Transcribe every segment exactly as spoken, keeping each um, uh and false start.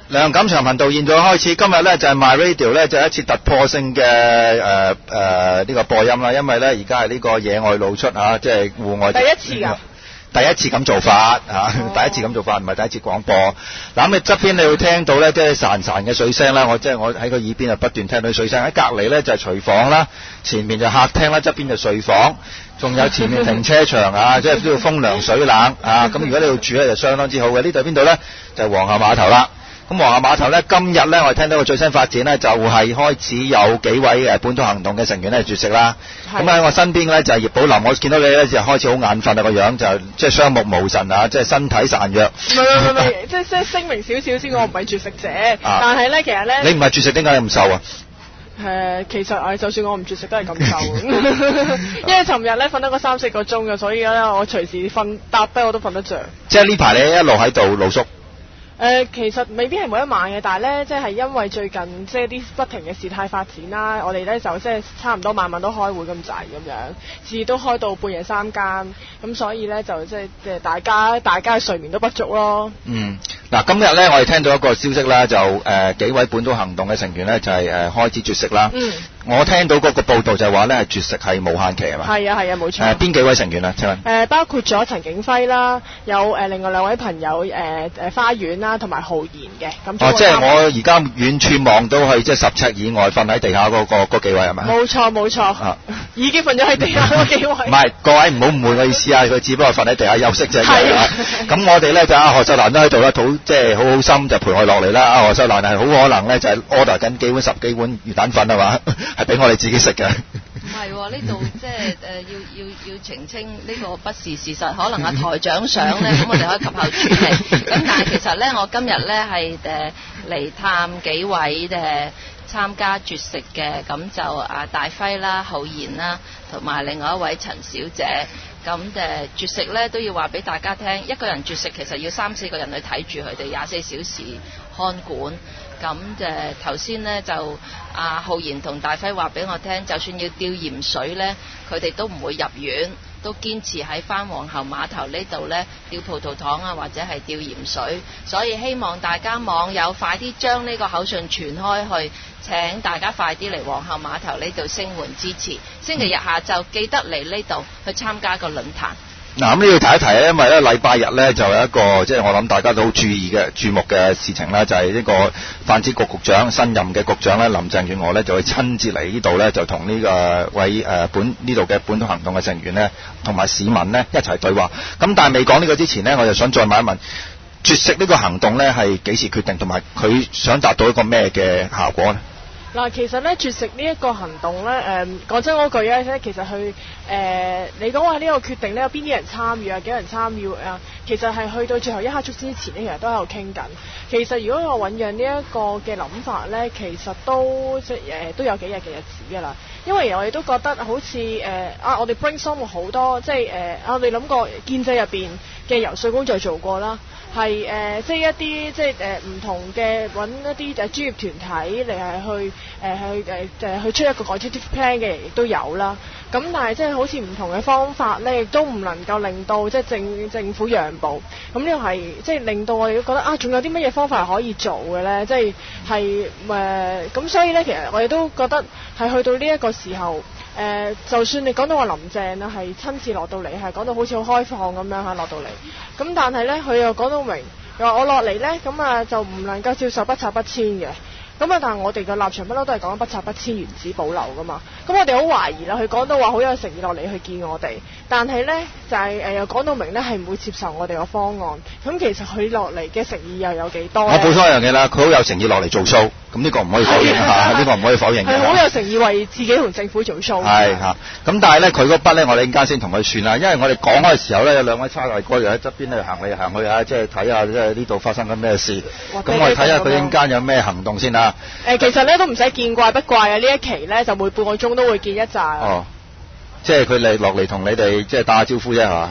梁錦祥頻道現在開始，今日咧就係 My Radio 咧就係一次突破性嘅誒誒呢個播音啦，因為咧而家係呢個野外露出啊，即係戶外第一次㗎。 第一次咁做法嚇，哦、第一次咁做法唔係第一次廣播。嗱咁你側邊你會聽到咧，即係潺潺嘅水聲啦。我即係我喺個耳邊啊不斷聽到水聲。喺隔離咧就係廚房啦，前面就客廳啦，側邊就睡房，仲有前面停車場啊，即係都要風涼水冷啊。咁如果你要住咧就相當之好嘅。呢度係邊度咧？就係皇后碼頭啦。咁皇后碼頭咧，今日咧我哋聽到個最新發展咧，就係開始有幾位誒本土行動嘅成員咧絕食啦。咁喺我身邊咧就係葉寶林，我見到你咧就開始好眼瞓啊，個樣就即係雙目無神啊，即係身體孱弱。 唔係唔係唔係，即係即係聲明少少先，我唔係絕食者，啊、但係咧其實咧， 你唔係絕食點解你咁瘦啊？ 誒，其實誒，就算我唔絕食都係咁瘦，因為尋日咧瞓得個三四個鐘嘅，所以咧我隨時瞓搭低我都瞓得着。 即係呢排你一路喺度露宿。 誒、呃、其實未必係每一晚嘅，但係咧即係因為最近即係啲不停嘅事態發展啦，我哋咧就即係差唔多晚晚都開會咁滯咁樣，至都開到半夜三更，咁所以咧就即係即係大家大家嘅睡眠都不足咯。嗯， 嗱今日咧我哋聽到一個消息啦，就誒、呃、幾位本土行動嘅成員咧就係、是、誒、呃、開始絕食啦。嗯，我聽到嗰個報道就係話咧絕食係無限期係嘛？ 係啊係啊冇錯。誒、 呃、邊幾位成員啊？請問？誒、 呃、包括咗陳景輝啦，有誒、呃、另外兩位朋友誒誒、呃、花園啦。同埋浩然嘅咁。 哦，即係我而家遠處望到係即係十尺以外瞓喺地下嗰、嗰個嗰幾位係咪？ 冇錯冇錯，啊、已經瞓咗喺地下嗰幾位。唔係，各位唔好誤會我意思啊，佢只不過瞓喺地下休息啫。係啊。咁我哋咧就阿何秀蘭都喺度啦，好即係好好心就陪我落嚟啦。阿何秀蘭係好可能咧就係 order 緊幾碗十幾碗魚蛋粉係嘛，係俾我哋自己食嘅。 唔係喎，呢度即係誒要要要澄清呢個不是事實，可能阿台長想咧，咁我哋可以及後處理。咁但係其實咧，我今日咧係誒嚟探幾位誒參加絕食嘅，咁就阿大輝啦、浩然啦，同埋另外一位陳小姐。咁誒絕食咧都要話俾大家聽，一個人絕食其實要三四個人去睇住佢哋廿四小時看管。咁誒頭先咧就阿、啊、浩然同大輝話俾我聽，就算要吊鹽水咧，佢哋都唔會入院，都堅持喺翻皇后碼頭呢度咧吊葡萄糖啊，或者係吊鹽水。所以希望大家網友快啲將呢個口訊傳開去，請大家快啲嚟皇后碼頭呢度聲援支持。星期日下晝記得嚟呢度去參加個論壇。 嗱咁呢要提一提咧，因為咧禮拜日咧就有一個即係我諗大家都好注意嘅注目嘅事情啦，就係、是、呢個發展局局長新任嘅局長咧林鄭月娥咧就會親自嚟呢度咧，就同呢個位誒、呃、本呢度嘅本土行動嘅成員咧同埋市民咧一齊對話。咁但係未講呢個之前咧，我就想再問一問絕食呢個行動咧係幾時決定，同埋佢想達到一個咩嘅效果咧？ 嗱，其實咧絕食呢一個行動咧，誒、呃、講真嗰句咧，其實佢誒、呃、你講話呢個決定咧，有邊啲人參與啊？幾人參與啊？其實係去到最後一刻鐘之前咧，其實都喺度傾緊。其實如果我醖釀呢一個嘅諗法咧，其實都即係誒、呃、都有幾日嘅日子㗎啦。因為我哋都覺得好似誒、呃、啊，我哋 brainstorm 好多，即係誒、呃、我哋諗過建制入邊嘅游說工作做過啦。係誒、呃，即係一啲即係誒唔同嘅揾一啲誒專業團體嚟係去誒、呃、去誒誒、呃、去出一個 alternative plan 嘅亦都有啦。咁但係即係好似唔同嘅方法咧，亦都唔能夠令到即係政政府讓步。咁呢個係即係令到我哋都覺得啊，仲有啲乜嘢方法係可以做嘅咧？即係係誒咁，所以咧其實我哋都覺得係去到呢一個時候，誒、呃、就算你講到話林鄭啊係親自落到嚟，係講到好似好開放咁樣嚇落到嚟，咁但係咧佢又講到明，又話我落嚟咧咁啊就唔能夠接受不拆不遷嘅。咁啊！但係我哋嘅立場不嬲都係講不拆不遷、原址保留噶嘛。咁我哋好懷疑啦，佢講到話好有誠意落嚟去見我哋，但係呢就係、是、誒、呃、又講到明呢係唔會接受我哋個方案。咁其實佢落嚟嘅誠意又有幾多？我補充一樣嘢啦，佢好有誠意落嚟做 show，咁呢個唔可以否認嚇，呢、啊、個唔可以否認嘅。係好有誠意為自己同政府做 show。 係嚇，咁但係呢，佢嗰筆呢，我哋陣間先同佢算啦，因為我哋講開嘅時候呢，有兩位差佬哥又喺側邊咧行嚟行去啊，即係睇下即係呢度發生緊咩事。咁我哋睇下佢陣間有咩行動先啊。 誒、呃，其實咧都唔使見怪不怪啊！呢一期咧就每半個鐘都會見一紮。 哦，即係佢嚟落嚟同你哋即係打下招呼啫，係嘛？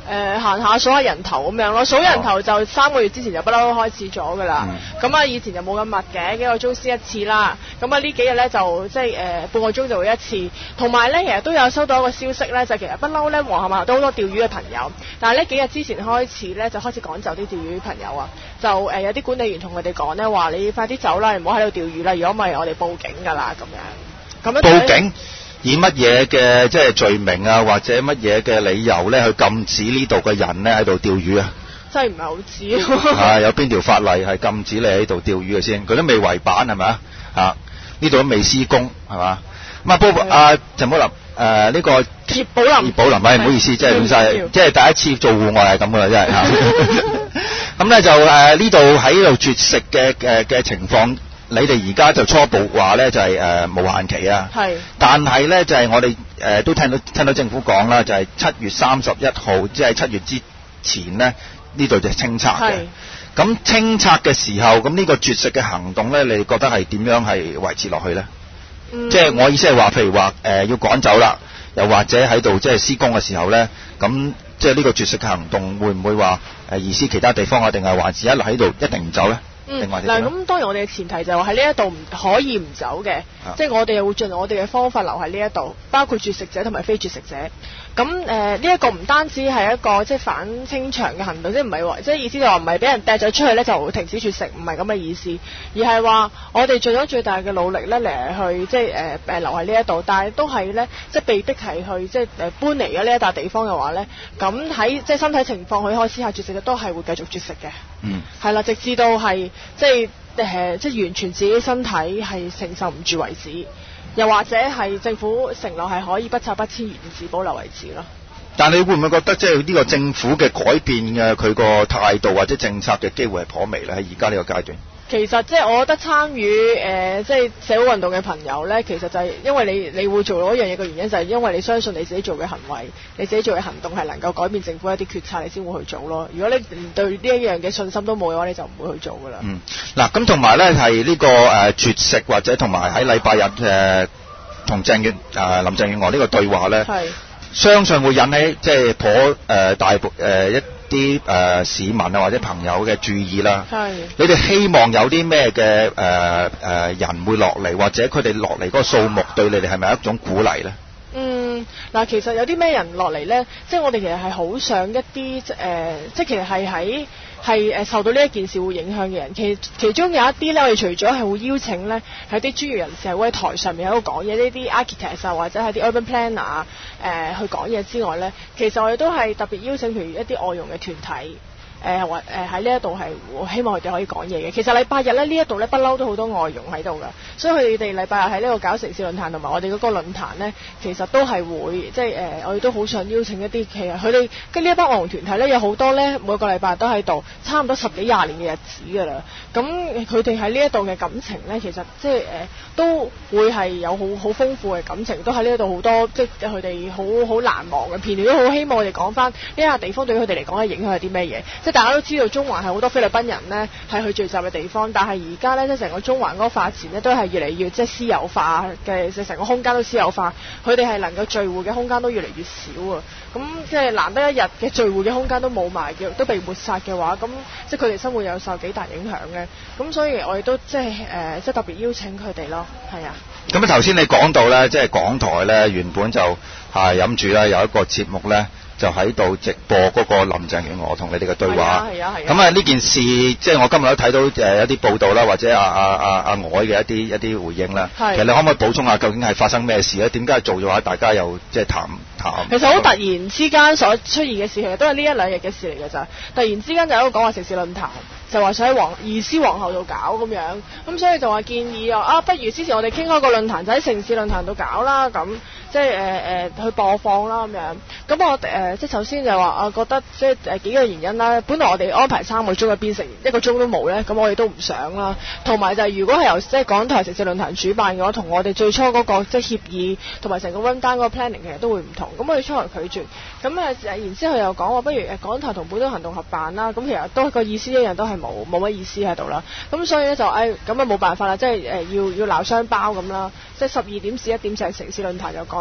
誒行下數下人頭咁樣咯，數人頭就三個月之前就不嬲都開始咗㗎啦。咁啊、嗯、以前就冇咁密嘅，幾個鐘先一次啦。咁啊呢幾日咧就即係誒、呃、半個鐘就會一次。同埋咧其實都有收到一個消息咧，就其實不嬲咧皇后碼頭都好多釣魚嘅朋友，但係呢幾日之前開始咧就開始趕走啲釣魚朋友啊，就誒、呃、有啲管理員同佢哋講咧話你快啲走啦，唔好喺度釣魚啦，如果唔係我哋報警㗎啦咁樣。咁樣報警？以乜嘢嘅即係罪名啊，或者乜嘢嘅理由咧，去禁止呢度嘅人咧喺度釣魚啊？真係唔係好知。啊，有邊條法例係禁止你喺度釣魚嘅先？佢都未圍板係咪啊？啊，呢度都未施工係嘛？咁啊，不阿陳寶林誒呢個葉寶林，葉寶林，唔好意思，即係咁晒，即係第一次做戶外係咁噶啦，真係嚇。咁咧就誒呢度喺度絕食嘅嘅嘅情況。你哋而家就初步話咧就係、是、誒、呃、無限期啊，係，但係咧就係、是、我哋誒、呃、都聽到聽到政府講啦，就係、是、七月三十一號，即係七月之前咧呢度就清拆嘅。咁清拆嘅時候，咁呢個絕食嘅行動咧，你哋覺得係點樣係維持落去咧？嗯、即係我意思係話，譬如話誒、呃、要趕走啦，又或者喺度即係施工嘅時候咧，咁即係呢個絕食嘅行動會唔會話誒移師其他地方啊？定係還是一路喺度一定唔走咧？ 嗯，嗱咁當然我哋嘅前提就係話喺呢一度唔可以唔走嘅，啊、即係我哋又會盡我哋嘅方法留喺呢一度，包括絕食者同埋非絕食者。咁誒呢一個唔單止係一個即係反清場嘅行動，即係唔係話即係意思就話唔係俾人掟咗出去咧就停止絕食，唔係咁嘅意思，而係話我哋盡咗最大嘅努力咧嚟去即係誒誒留喺呢一度，但係都係咧即係被逼係去即係誒搬離咗呢一笪地方嘅話咧，咁喺即係身體情況去開始下絕食嘅都係會繼續絕食嘅。嗯，係啦，直至到係即係誒即係完全自己身體係承受唔住為止。又或者係政府承諾係可以不拆不遷，原址保留為止咯。 但你會唔會覺得即係呢個政府嘅改變嘅佢個態度或者政策嘅機會係頗微咧？喺而家呢個階段， 其實即係我覺得參與誒即係社會運動嘅朋友咧，其實就係因為你你會做到一樣嘢嘅原因，就係因為你相信你自己做嘅行為，你自己做嘅行動係能夠改變政府一啲決策，你先會去做咯。如果你連對呢一樣嘅信心都冇嘅話，你就唔會去做噶啦。 嗯，嗱咁同埋咧係呢個誒、呃、絕食或者同埋喺禮拜日誒同鄭月誒林鄭月娥呢個對話咧，係相信會引起即係頗誒大部誒、呃、一啲誒、呃、市民啊或者朋友嘅注意啦。係你哋希望有啲咩嘅誒誒人會落嚟，或者佢哋落嚟嗰個數目對你哋係咪一種鼓勵咧？ 嗯，嗱，其實有啲咩人落嚟咧？即係我哋其實係好想一啲誒、呃，即係其實係喺係誒受到呢一件事會影響嘅人。其其中有一啲咧，我哋除咗係會邀請咧，係啲專業人士係會喺台上面喺度講嘢，呢啲 architect 啊或者係啲 urban planner 啊誒去講嘢之外咧，其實我哋都係特別邀請譬如一啲外傭嘅團體。誒或誒喺呢一度係我希望佢哋可以講嘢嘅。其實禮拜日咧呢一度咧不嬲都好多外傭喺度噶，所以佢哋禮拜日喺呢度搞城市論壇同埋我哋嗰個論壇咧，其實都係會即係誒、呃、我哋都好想邀請一啲其實佢哋跟呢一班外傭團體咧有好多咧每個禮拜都喺度，差唔多十幾廿年嘅日子㗎啦。咁佢哋喺呢一度嘅感情咧，其實即係誒、呃、都會係有好好豐富嘅感情，都喺呢一度好多即係佢哋好好難忘嘅片段，都好希望我哋講翻呢一個地方對於佢哋嚟講嘅影響係啲咩嘢，即係大家都知道中環係好多菲律賓人呢係去聚集嘅地方，但係而家呢，即係成個中環嗰個發展呢都係越嚟越即係私有化嘅，即係成個空間都私有化，佢哋係能夠聚會嘅空間都越嚟越少啊！咁即係難得一日嘅聚會嘅空間都冇埋嘅，都被抹殺嘅話，咁即係佢哋生活有受幾大影響嘅。咁所以我哋都即係誒、呃、即係特別邀請佢哋咯，係啊。 咁啊頭先你講到呢，即係港台呢原本就係諗住呢有一個節目呢。就喺度直播嗰個林鄭月娥同你哋嘅對話。係啊係啊。咁啊呢件事，即係我今日都睇到誒一啲報道啦，或者阿阿阿阿愛嘅一啲一啲回應啦。係。其實你可唔可以補充下，究竟係發生咩事咧？點解做咗話大家又即係談談？ 其實好突然之間所出現嘅事，其實都係呢一兩日嘅事嚟嘅咋。突然之間就喺度講話城市論壇，就話想喺皇移師皇后度搞咁樣，咁所以就話建議啊，不如之前我哋傾開個論壇就喺城市論壇度搞啦，咁即係誒誒去播放啦咁樣。咁我誒、呃、即係首先就話我覺得即係誒幾個原因啦。本來我哋安排三個鐘嘅變成一個鐘都冇咧，咁我哋都唔想啦。同埋就係如果係由即係港台城市論壇主辦嘅話，同我哋最初嗰、那個即係協議同埋成個 run down 嗰個 planning 其實都會唔同。咁我哋初來拒絕，咁誒然之後又講話不如誒港台同本土行動合辦啦。咁其實都個意思一樣，都係冇冇乜意思喺度啦。咁所以咧就誒咁啊冇辦法啦，即係誒、呃、要要鬧雙包咁啦。即係十二點至一點就係城市論壇，由港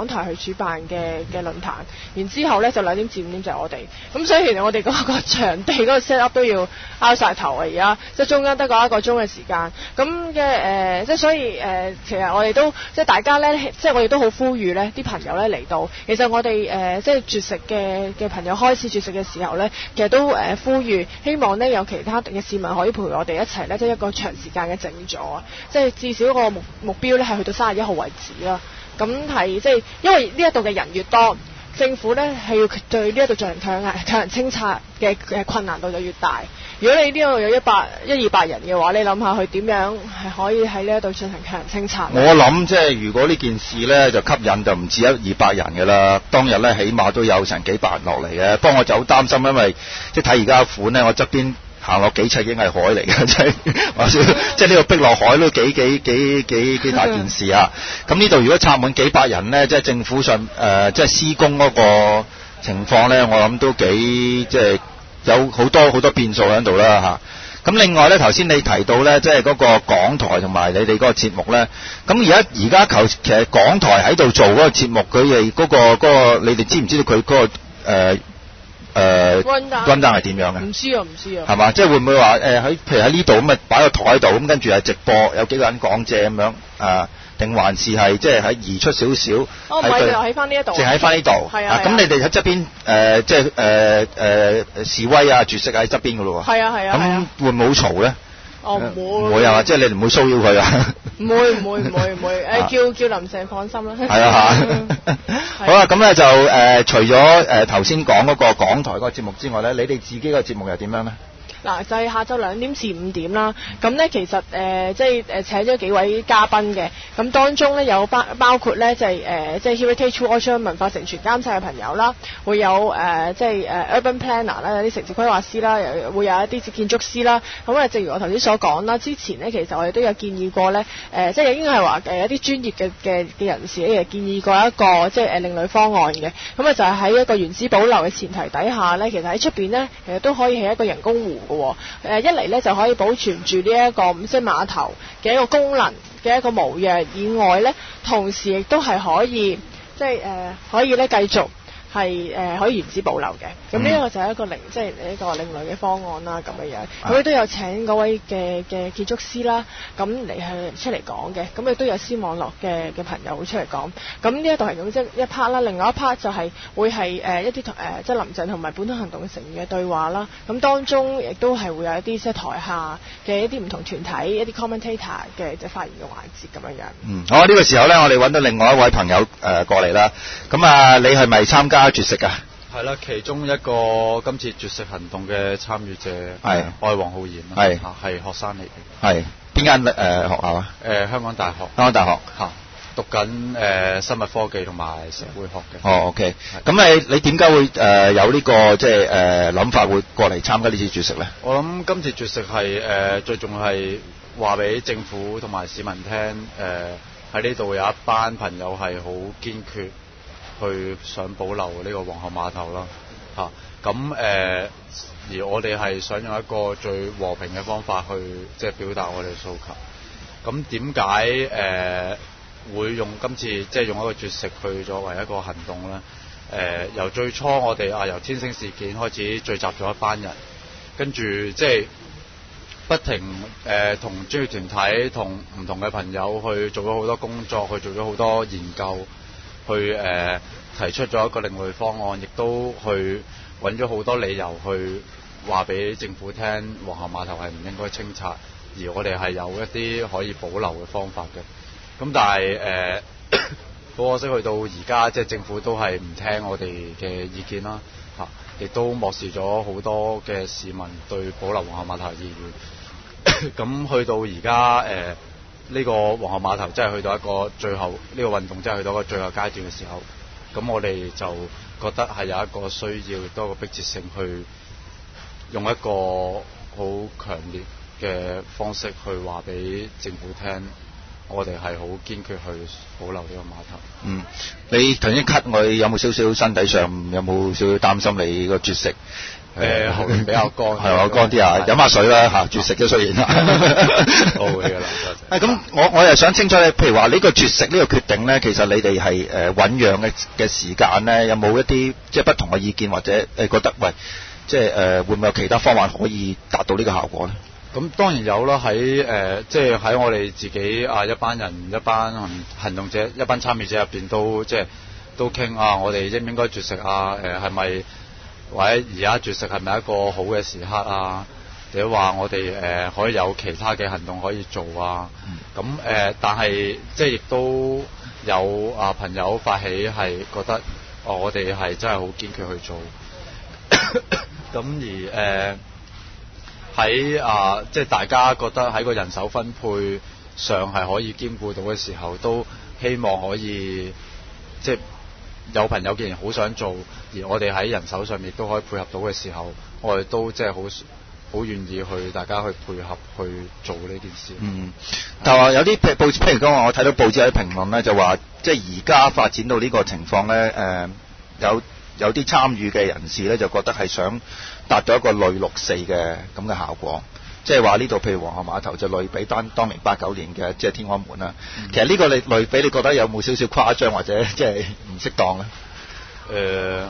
港台去主辦嘅嘅論壇，然之後咧就兩點至五點就係我哋。咁所以其實我哋嗰個場地嗰個 set up 都要拗晒頭啊！而家即係中間得個一個鐘嘅時間，咁嘅誒即係所以誒、呃，其實我哋都即係大家咧，即係我哋都好呼籲咧啲朋友咧嚟到。其實我哋誒、呃、即係絕食嘅嘅朋友開始絕食嘅時候咧，其實都誒、呃、呼籲，希望咧有其他嘅市民可以陪我哋一齊咧，即係一個長時間嘅靜坐啊！即係至少個目目標咧係去到三十一號為止啦。咁係即係因為呢一度嘅人越多，政府咧係要對呢一度進行強硬強人清拆嘅嘅困難度就越大。如果你呢度有一百一二百人嘅話，你諗下佢點樣係可以喺呢一度進行強人清拆？ 我諗即係如果呢件事咧就吸引就唔止一二百人嘅啦，當日咧起碼都有成幾百人落嚟嘅。不過我就好擔心，因為即係睇而家款咧，我側邊行落幾尺已經係海嚟嘅，即係話說即係呢度逼落海都幾幾幾幾幾大件事啊！咁呢度如果插滿幾百人咧，即係政府上誒、呃、即係施工嗰個情況咧，我諗都幾即係有好多好多變數喺度啦嚇。咁另外咧，頭先你提到咧，即係嗰個港台同埋你哋嗰個節目咧，咁而家而家求其實港台喺度做嗰個節目，佢哋嗰個嗰、嗰個你哋知唔知道佢嗰、嗰個誒？呃誒溫單溫單係點樣嘅？ 唔知啊，唔知啊。 係嘛？即係會唔會話誒喺譬如喺呢度咁啊擺個台喺度咁，跟住係直播有幾個人講謝咁樣啊？定還是係即係喺移出少少？ 哦，唔係就喺翻呢一度。淨喺翻呢度。 係啊。 咁你哋喺側邊誒即係誒誒示威啊絕食喺側邊㗎咯喎。 係啊係啊。 咁會唔會好嘈咧？ 哦，唔會。 唔會啊！即係你唔會騷擾佢啊？ 唔會唔會唔會唔會誒叫叫林鄭放心啦。 係啊嚇。好啦，咁咧就誒、呃、除咗誒頭先講嗰個港台嗰個節目之外咧，你哋自己個節目又點樣咧？嗱， 就係下晝兩點至五點啦。咁咧其實誒、呃、即係誒請咗幾位嘉賓嘅。咁當中咧有包包括咧就係、是、誒、呃、即係 Heritage Watch 文化承傳監察嘅朋友啦，會有誒、呃、即係誒、呃、Urban Planner 啦，有啲城市規劃師啦，又會有一啲建築師啦。咁啊，正如我頭先所講啦，之前咧其實我哋都有建議過咧，誒、呃、即係應該係話誒一啲專業嘅嘅嘅人士咧，建議過一個即係誒另類方案嘅。咁啊就係喺一個原址保留嘅前提底下咧，其實喺出邊咧其實都可以起一個人工湖。誒一嚟咧就可以保存住呢一個五星碼頭嘅一個功能嘅一個模樣，以外咧同時亦都係可以即係誒可以咧繼續係誒、呃、可以原址保留嘅。咁呢一個就係一個另即係一個另類嘅方案啦，咁嘅樣。咁亦都有請嗰位嘅嘅建築師啦，咁嚟係出嚟講嘅。咁亦都有私網絡嘅嘅朋友會出嚟講。咁呢一度係咁即一 part 啦，另外一 part 就係會係誒一啲同誒即係林鄭同埋本土行動嘅成員嘅對話啦。咁當中亦都係會有一啲即係台下嘅一啲唔同團體一啲 commentator 嘅即係發言嘅環節咁樣樣。 嗯，好啊！呢、這個時候咧，我哋揾到另外一位朋友誒、呃、過嚟啦。咁啊，你係咪參加絕食啊？ 係啦，其中一個今次絕食行動嘅參與者係我係黃浩然啦，係係學生嚟嘅。係邊間誒學校啊？ 誒、呃、香港大學。香港大學嚇，讀緊誒、呃、生物科技同埋社會學嘅。 哦 ，OK。咁你你點解會誒、呃、有呢、這個即係誒諗法會過嚟參加呢次絕食咧？ 我諗今次絕食係誒、呃、最重要係話俾政府同埋市民聽，誒喺呢度有一班朋友係好堅決。去想保留呢個皇后碼頭啦，嚇咁誒，而我哋係想用一個最和平嘅方法去即係表達我哋嘅訴求。咁點解誒會用今次即係用一個絕食去作為一個行動咧？誒、呃、由最初我哋啊由天星事件開始聚集咗一班人，跟住即係不停誒同專業團體同唔同嘅朋友去做咗好多工作，去做咗好多研究。去誒、呃、提出咗一個另類方案，亦都去揾咗好多理由去話俾政府聽，皇后碼頭係唔應該清拆，而我哋係有一啲可以保留嘅方法嘅。咁但係誒好可惜，去到而家即係政府都係唔聽我哋嘅意見啦，嚇、啊，亦都漠視咗好多嘅市民對保留皇后碼頭嘅意願。咁去到而家誒。呃呢、這個皇后碼頭真係去到一個最後，呢、這個運動真係去到一個最後階段嘅時候，咁我哋就覺得係有一個需要，亦都有一個迫切性去用一個好強烈嘅方式去話俾政府聽， 我哋係好堅決去保留呢個碼頭。 嗯，你頭先咳，我有冇少少身體上有冇少少擔心你個絕食？ 誒喉嚨比較乾， 係我乾啲啊，飲下水啦嚇，絕食嘅雖然。 我會㗎啦，多謝。 咁我我又想清楚咧，譬如話呢個絕食呢個決定咧，其實你哋係誒醖釀嘅嘅時間咧，有冇一啲即係不同嘅意見，或者誒覺得喂，即係誒會唔會有其他方法可以達到呢個效果咧？ 咁當然有啦，喺誒即係喺我哋自己啊一班人、一班行行動者、一班參與者入邊都即係都傾啊，我哋應唔應該絕食啊？誒係咪？或者而家絕食係咪一個好嘅時刻啊？或者話我哋誒、呃、可以有其他嘅行動可以做啊？咁誒、呃，但係即係亦都有啊朋友發起係覺得，哦，我哋係真係好堅決去做。咁而誒喺、呃、啊，即係大家覺得喺個人手分配上係可以兼顧到嘅時候，都希望可以即係。有朋友既然好想做，而我哋喺人手上面都可以配合到嘅時候，我哋都即係好好願意去大家去配合去做呢件事。嗯， 但係有啲報譬如講話，我睇到報紙有啲評論咧，就話即係而家發展到呢個情況咧，誒、呃、有有啲參與嘅人士咧，就覺得係想達到一個類六四嘅咁嘅效果。即係話呢度，譬如皇后碼頭就類比當當年八九年嘅即係天安門啦。嗯、其實呢個類類比，你覺得有冇少少誇張或者即係唔適當咧？ 誒、呃，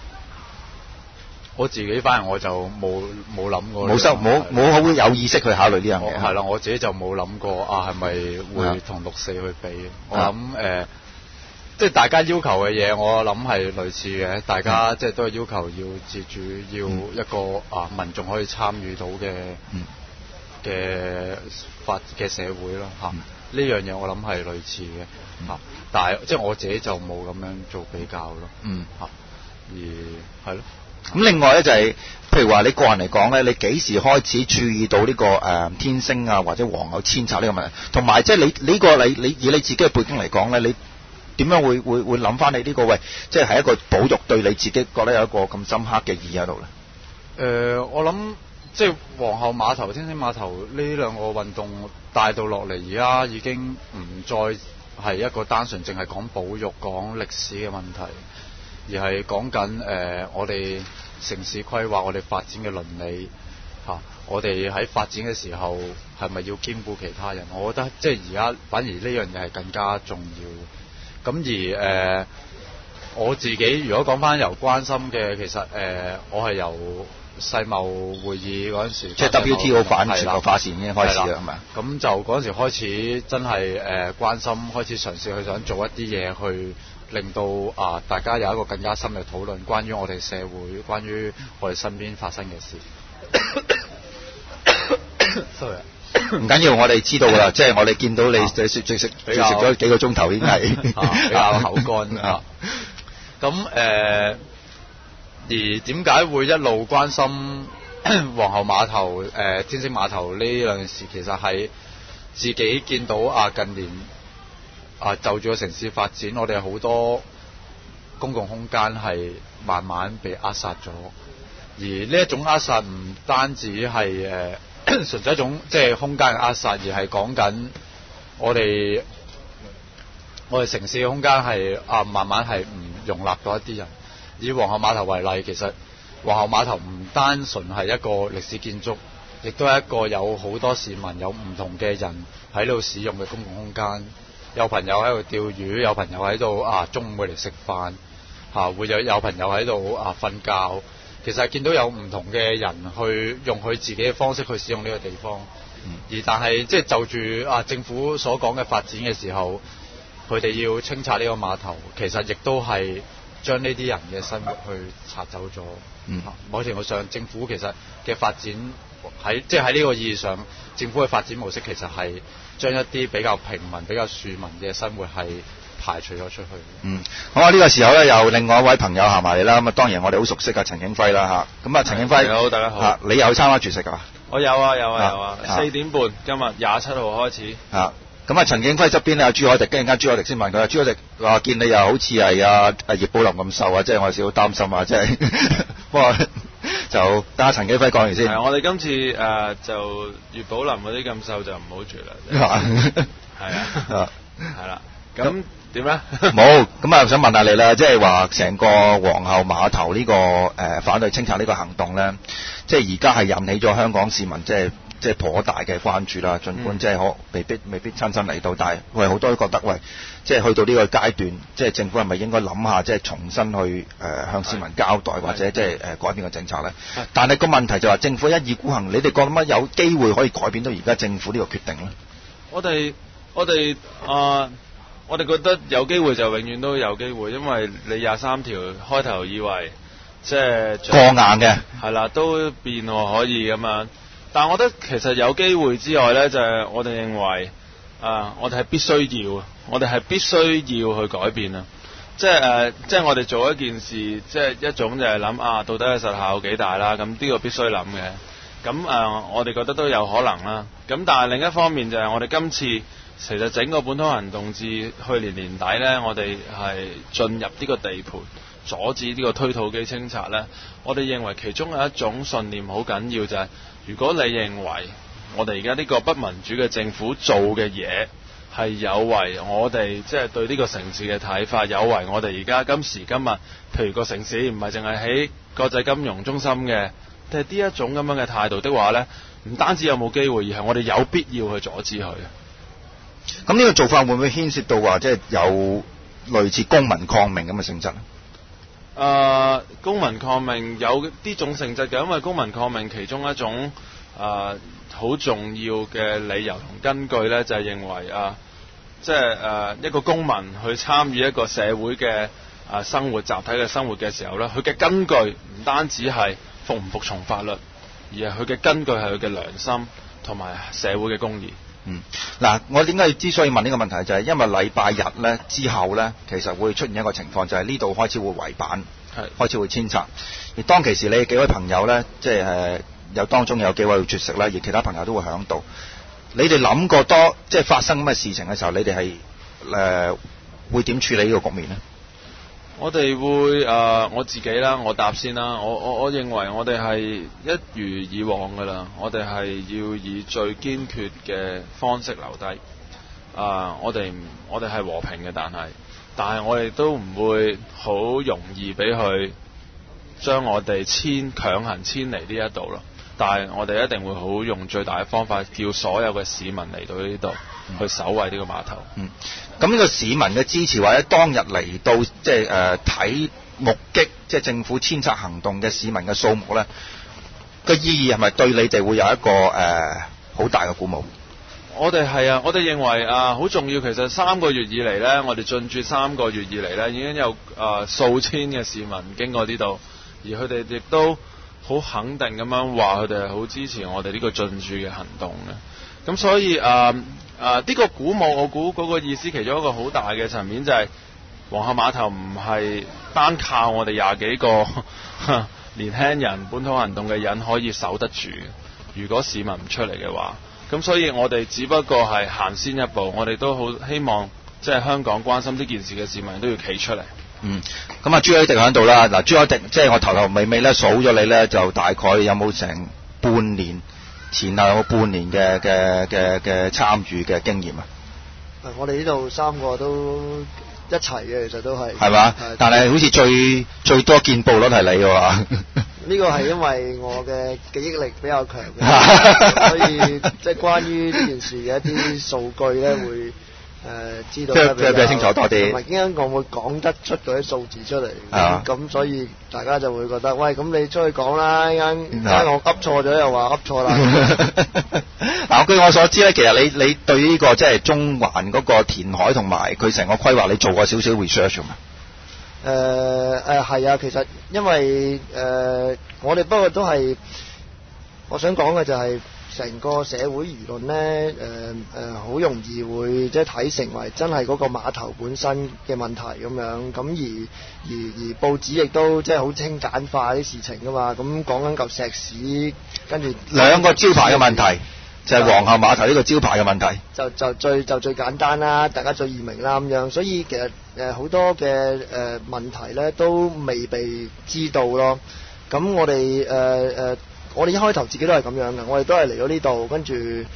我自己反而我就冇冇諗過， 冇收冇冇好有意識去考慮呢樣嘢。 係啦，我自己就冇諗過啊，係咪會同六四去比？的我諗誒、呃，即係大家要求嘅嘢，我諗係類似嘅。大家、嗯、即係都係要求要自主，要一個、嗯、啊民眾可以參與到嘅。嗯嘅法嘅社會咯嚇，呢、嗯、樣嘢我諗係類似嘅嚇，嗯、但係即係我自己就冇咁樣做比較咯，嗯嚇，而係咯。 咁另外咧就係、是，譬如話你個人嚟講咧，你幾時開始注意到呢、這個誒、呃、天星啊或者皇后遷冊呢個問題？同埋即係你呢、這個你你以你自己嘅背景嚟講咧，你點樣會會會諗翻你呢、這個喂，即係係一個保育對你自己覺得有一個咁深刻嘅意義喺度咧？誒、 呃，我諗。即係皇后碼頭、天星碼頭呢兩個運動帶到落嚟，而家已經唔再係一個單純淨係講保育、講歷史嘅問題，而係講緊誒我哋城市規劃、我哋發展嘅倫理嚇、啊。我哋喺發展嘅時候係咪要兼顧其他人？我覺得即係而家反而呢樣嘢係更加重要。咁而誒、呃、我自己如果講翻由關心嘅，其實誒、呃、我係由世貿會議嗰陣時，即係 W T O 反全球化線已經開始啦，係咪？咁就嗰陣時開始真係誒、呃、關心，開始嘗試去想做一啲嘢，去令到啊、呃、大家有一個更加深嘅討論，關於我哋社會，關於我哋身邊發生嘅事。Sorry，唔緊要，我哋知道㗎啦，即係我哋見到你即係食食食咗幾個鐘頭已經係比較口乾啊。咁誒。而點解會一路關心皇后碼頭、誒、呃、天星碼頭呢兩件事？其實係自己見到啊，近年啊就住個城市發展，我哋好多公共空間係慢慢被扼殺咗。而呢一種扼殺唔單止係誒純粹一種即係空間嘅扼殺，而係講緊我哋我哋城市嘅空間係啊慢慢係唔容納到一啲人。以皇后碼頭為例，其實皇后碼頭唔單純係一個歷史建築，亦都係一個有好多市民有唔同嘅人喺度使用嘅公共空間。有朋友喺度釣魚，有朋友喺度啊中午會嚟食飯，嚇、啊、會有有朋友喺度啊瞓覺。其實見到有唔同嘅人去用佢自己嘅方式去使用呢個地方。嗯、而但係即係就住啊政府所講嘅發展嘅時候，佢哋要清拆呢個碼頭，其實亦都係將呢啲人嘅生活去拆走咗。嗯，某程度上，政府其實嘅發展喺即係喺呢個意義上，政府嘅發展模式其實係將一啲比較平民、比較庶民嘅生活係排除咗出去。嗯，好啊！呢、這個時候咧，有另外一位朋友行埋嚟啦。咁啊，當然我哋好熟悉啊，陳景輝啦嚇。咁啊，陳景輝，你好，大家好。啊、你有參加絕食㗎？我有啊，有啊，有啊。四、啊、點半，今日廿七號開始。啊。咁啊，陳景輝側邊咧有朱凱廸，跟住間朱凱廸先問佢啊，朱凱廸話見你又好似係啊啊葉寶林咁瘦啊，即係我有少少擔心啊，即係不過就等阿陳景輝講完先。係，我哋今次誒、呃、就葉寶林嗰啲咁瘦就唔好住啦。 係啊，係啦，咁點咧？ 冇，咁啊想問下你啦，即係話成個皇后碼頭呢、這個誒、呃、反對清拆呢個行動咧，即係而家係引起咗香港市民即係即係頗大嘅關注啦。儘管即係可未必未必親身嚟到，但係喂好多都覺得喂，即係去到呢個階段，即係政府係咪應該諗下即係重新去誒、呃、向市民交代，或者即係誒改變個政策咧？但係個問題就係政府一意孤行，你哋覺得乜有機會可以改變到而家政府呢個決定咧？ 我哋我哋啊。呃我哋覺得有機會就永遠都有機會，因為你廿三條開頭以為即係過硬嘅， 係啦，都變喎可以咁樣。但係我覺得其實有機會之外呢，就係、是、我哋認為啊、呃，我哋係必須要，我哋係必須要去改變啊！即係誒、呃，即係我哋做一件事，即係一種就係諗啊，到底嘅實效幾大啦？咁呢個必須諗嘅。咁誒、呃，我哋覺得都有可能啦。咁但係另一方面就係我哋今次。其實整個本土行動至去年年底呢，我哋係進入呢個地盤，阻止呢個推土機清拆呢。我哋認為其中有一種信念好緊要，就係、是、如果你認為我哋而家呢個不民主嘅政府做嘅嘢係有違我哋即係對呢個城市嘅睇法，有違我哋而家今時今日，譬如個城市唔係淨係喺國際金融中心嘅，即係呢一種咁樣嘅態度的話呢，唔單止有冇機會，而係我哋有必要去阻止佢。 咁呢個做法會唔會牽涉到話即係有類似公民抗命咁嘅性質咧？ 誒、呃，公民抗命有呢種性質嘅，因為公民抗命其中一種誒好、呃、重要嘅理由同根據呢，就係、是、認為啊，即係誒一個公民去參與一個社會嘅啊、呃、生活集體嘅生活嘅時候呢，佢嘅根據唔單止係服唔服從法律，而係佢嘅根據係佢嘅良心同埋社會嘅公義。 嗯，嗱，我點解之所以問呢個問題，就係因為禮拜日咧之後咧，其實會出現一個情況，就係呢度開始會圍板，係開始會遷拆。而當其時，你幾位朋友咧，即係誒有當中有幾位會絕食啦，而其他朋友都會響度。你哋諗過多，即係發生咁嘅事情嘅時候，你哋係誒會點處理呢個局面咧？ 我哋會誒、呃、我自己啦，我答先啦。我我我認為我哋係一如以往噶啦，我哋係要以最堅決嘅方式留低。啊、呃，我哋我哋係和平嘅，但係但係我哋都唔會好容易俾佢將我哋遷強行遷離呢一度咯。但係我哋一定會好用最大嘅方法，叫所有嘅市民嚟到呢度去守衛呢個碼頭。 嗯，咁呢個市民嘅支持或者當日嚟到即係誒睇目擊即係政府遷拆行動嘅市民嘅數目咧，個意義係咪對你哋會有一個誒好、呃、大嘅鼓舞？ 我哋係啊，我哋認為啊好重要。其實三個月以嚟咧，我哋進駐三個月以嚟咧，已經有啊數千嘅市民經過呢度，而佢哋亦都好肯定咁樣話佢哋係好支持我哋呢個進駐嘅行動嘅。咁所以啊啊呢個鼓舞，我估嗰個意思其中一個好大嘅層面就係、是、皇后碼頭唔係單靠我哋廿幾個年輕人本土行動嘅人可以守得住。如果市民唔出嚟嘅話，咁所以我哋只不過係行先一步，我哋都好希望即係香港關心呢件事嘅市民都要企出嚟。 嗯，咁啊朱凱廸喺度啦。嗱，朱凱廸即係我頭頭尾尾咧數咗你咧，就大概有冇成半年前後有半年嘅嘅嘅嘅參與嘅經驗啊？ 誒，我哋呢度三個都一齊嘅，其實都係。係嘛？ 但係好似最最多見報率係你喎。 呢個係因為我嘅記憶力比較強嘅，所以即係關於呢件事嘅一啲數據咧會。誒、呃、知道得比較清楚多啲， 同埋經我會講得出嗰啲數字出嚟，咁、 啊、 所以大家就會覺得，喂，咁你出去講啦，啱啱我噏錯咗又話噏錯啦。 嗱，據我所知咧，其實你你對呢、這個即係、就是、中環嗰個填海同埋佢成個規劃，你做過少少 research 嘛？ 誒誒係啊，其實因為誒、呃、我哋不過都係，我想講嘅就係、是。成個社會輿論咧，誒誒好容易會即係睇成為真係嗰個碼頭本身嘅問題咁樣，咁而而而報紙亦都即係好清簡化啲事情噶嘛，咁講緊嚿石屎，跟住兩個招牌嘅問題，就係、是、皇后碼頭呢個招牌嘅問題， 就就最就最簡單啦，大家最易明啦咁樣，所以其實誒好多嘅誒問題咧都未被知道咯，咁我哋誒誒。我哋一開頭自己都係咁樣嘅，我哋都係嚟咗呢度，跟住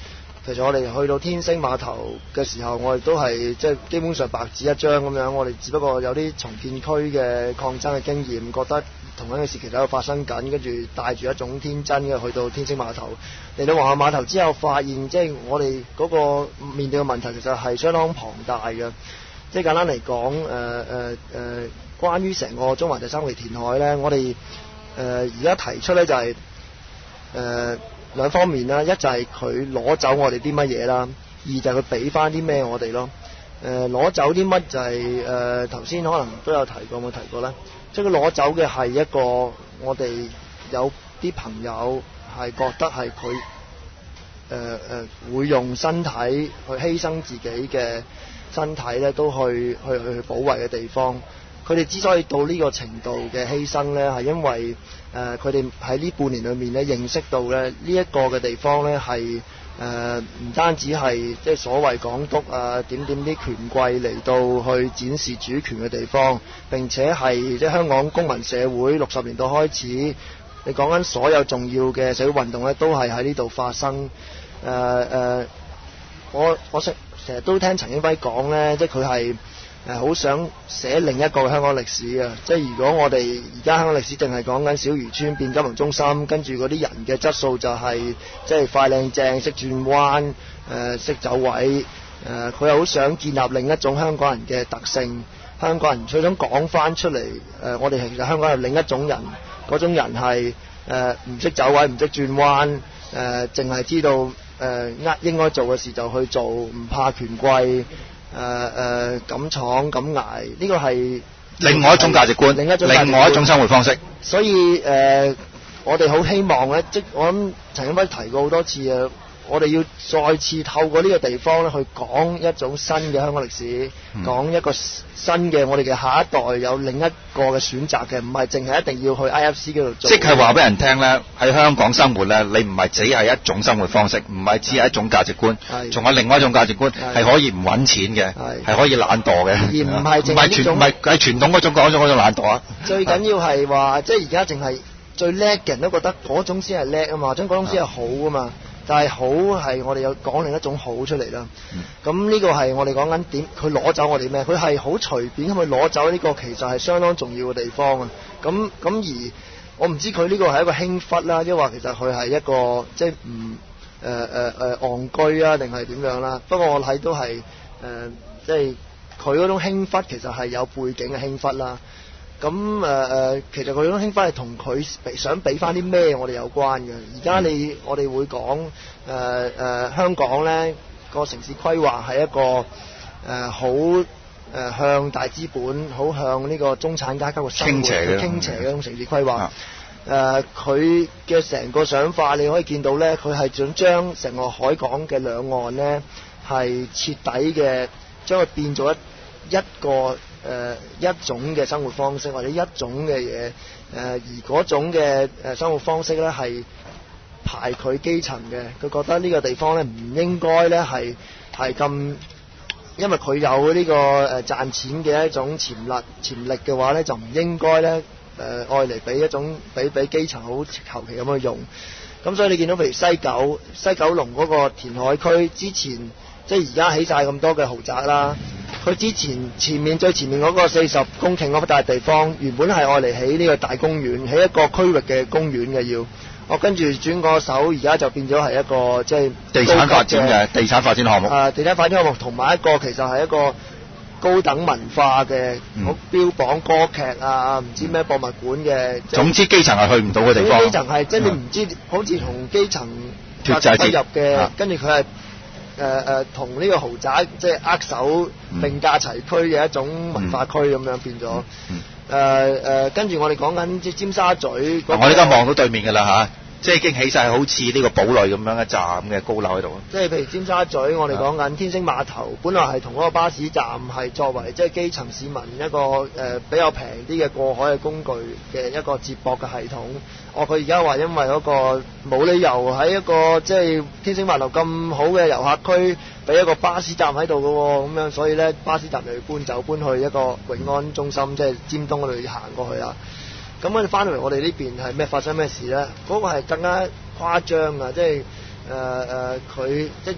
其實我哋去到天星碼頭嘅時候，我哋都係即係基本上白紙一張咁樣，我哋只不過有啲重建區嘅抗爭嘅經驗，覺得同樣嘅事其實喺度發生緊，跟住帶住一種天真嘅去到天星碼頭。嚟到皇后碼頭之後，發現即係我哋嗰個面對嘅問題其實係相當龐大嘅。即係簡單嚟講，誒誒誒，關於成個中環第三期填海呢，我哋誒而家提出呢就係、是、誒、呃、兩方面啦，一就係佢攞走我哋啲乜嘢啦，二就係佢俾翻啲咩我哋咯。誒、呃、攞走啲乜就係誒頭先可能都有提過，有冇提過呢？即係佢攞走嘅係一個我哋有啲朋友係覺得係佢誒誒會用身體去犧牲自己嘅身體咧，都去去去保衛嘅地方。佢哋之所以到呢個程度嘅犧牲咧，係因為誒佢哋喺呢半年裏面咧認識到咧呢一個嘅地方咧係誒唔單止係即係所謂港督啊點點啲權貴嚟到去展示主權嘅地方，並且係即係香港公民社會六十年代開始，你講緊所有重要嘅社會運動咧都係喺呢度發生。誒、呃、誒、呃，我我成成日都聽陳英輝講咧，即係佢係誒好想寫另一個香港歷史啊！即係如果我哋而家香港歷史淨係講緊小漁村變金融中心，跟住嗰啲人嘅質素就係、是、即係快靚正，識轉彎，誒、呃、識走位，誒佢又好想建立另一種香港人嘅特性。香港人佢想講翻出嚟，誒、呃、我哋其實香港係另一種人，嗰種人係誒唔識走位，唔識轉彎，誒淨係知道誒呃應該做嘅事就去做，唔怕權貴。誒誒敢闖敢捱，呢個係另外一種價值觀， 另一種另外一種生活方式。 所以誒、呃，我哋好希望咧，即我諗陳英輝提過好多次啊，我哋要再次透過呢個地方咧，去講一種新嘅香港歷史，嗯、講一個新嘅我哋嘅下一代有另一個嘅選擇嘅，唔係淨係一定要去 I F C 嗰度做。即係話俾人聽咧，喺香港生活咧，你唔係只係一種生活方式，唔係只係一種價值觀，仲有另外一種價值觀係可以唔揾錢嘅，係可以懶惰嘅，而唔係淨係呢種， 唔係係傳統嗰種講咗嗰種懶惰啊。 最緊要係話，即係而家淨係最叻嘅人都覺得嗰種先係叻啊嘛，將嗰種先係好啊嘛。但係好係我哋有講另一種好出嚟啦。咁呢、嗯、個係我哋講緊點，佢攞走我哋咩？佢係好隨便咁去攞走呢個，其實係相當重要嘅地方啊。咁咁而我唔知佢呢個係一個輕忽啦，抑或其實佢係一個即係唔誒誒誒戇居啊，定係點樣啦？不過我睇都係誒、呃，即係佢嗰種輕忽其實係有背景嘅輕忽啦。咁誒誒，其實佢嗰種興奮係同佢想俾翻啲咩我哋有關嘅。而家你我哋會講誒誒香港咧個城市規劃係一個誒好誒向大資本、好向呢個中產階級嘅生活傾斜嘅傾斜嘅一種城市規劃。誒佢嘅成個想法你可以見到咧，佢係想將成個海港嘅兩岸咧係徹底嘅將佢變做一一個。誒、呃、一種嘅生活方式或者一種嘅嘢，誒、呃、而嗰種嘅誒生活方式咧係排佢基層嘅，佢覺得呢個地方咧唔應該咧係係咁，因為佢有呢、這個誒、呃、賺錢嘅一種潛力潛力嘅話咧，就唔應該咧誒愛嚟俾一種俾俾基層好求其咁去用。咁所以你見到譬如西九西九龍嗰個填海區之前，即係而家起晒咁多嘅豪宅啦。佢之前前面最前面嗰個四十公頃嗰個大地方，原本係愛嚟起呢個大公園，起一個區域嘅公園嘅要。我跟住轉個手，而家就變咗係一個即係地產發展嘅地產發展項目。 啊，地產發展項目同埋一個其實係一個高等文化嘅，好、嗯、標榜歌劇啊，唔知咩博物館嘅。 總之基層係去唔到嘅地方。 基層係即係你唔知，嗯、好似同基層脫節不入嘅，跟住佢係。誒誒同呢個豪宅即係握手並駕齊驅嘅一種文化區咁樣變咗。誒、嗯、誒，跟住、呃呃、我哋講緊即係尖沙咀、那個。 我而家望到對面㗎啦嚇，即係已經起晒好似呢個堡壘咁樣一站嘅高樓喺度。即係譬如尖沙咀，我哋講緊天星碼頭，本來係同嗰個巴士站係作為即係基層市民一個誒、呃、比較平啲嘅過海嘅工具嘅一個接駁嘅系統。哦，佢而家話因為嗰個冇理由喺一個即係天星碼頭咁好嘅遊客區，俾一個巴士站喺度嘅喎，咁樣所以咧巴士站就要搬走，搬去一個永安中心，即係尖東嗰度行過去啦。咁我哋翻到嚟我哋呢邊係咩發生咩事咧？嗰、那個係更加誇張啊！即係誒誒，佢、呃、即係